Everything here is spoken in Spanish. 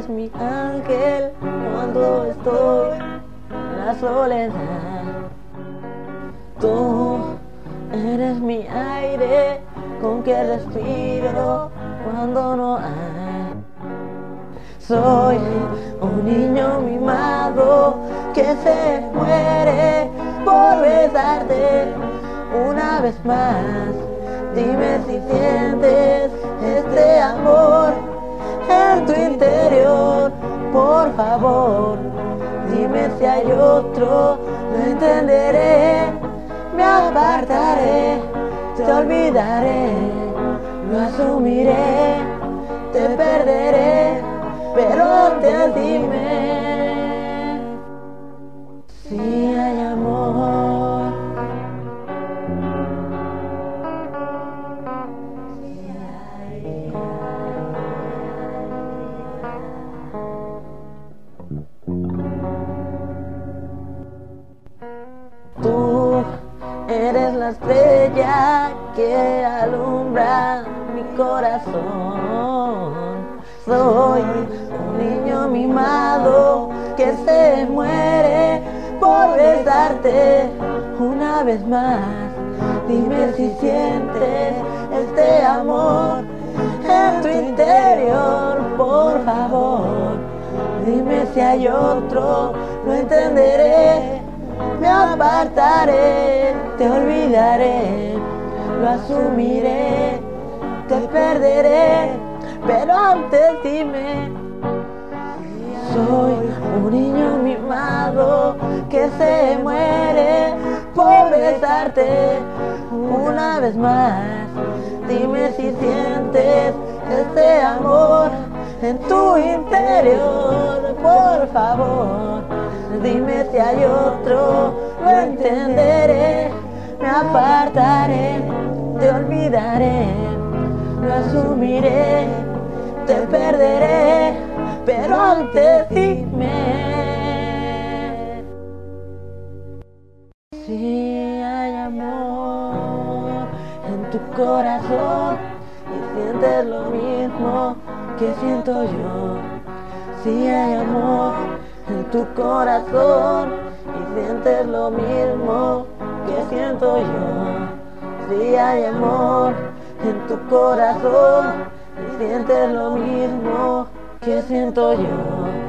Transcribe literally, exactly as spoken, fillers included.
eres mi ángel cuando estoy en la soledad. Tú eres mi aire con que respiro cuando no hay. Soy un niño mimado que se muere por besarte una vez más. Dime si sientes este amor en tu interior, por favor. Dime si hay otro, lo entenderé. Me apartaré, te olvidaré, lo asumiré, te perderé, pero antes dime si hay amor. Si hay, Tú eres la estrella que alumbra mi corazón. Soy un niño mimado que se muere por besarte una vez más. Dime si sientes este amor en tu interior, por favor. Dime si hay otro, lo entenderé. Me apartaré, te olvidaré, lo asumiré, te perderé, pero antes dime. Soy un niño mimado que se muere por besarte una vez más. Dime si sientes este amor en tu interior, por favor. Dime si hay otro, lo entenderé. Me apartaré, te olvidaré, lo asumiré, te perderé, pero antes dime si hay amor en tu corazón y sientes lo mismo que siento yo. Si hay amor en tu corazón y sientes lo mismo que siento yo. Si hay amor en tu corazón y sientes lo mismo que siento yo.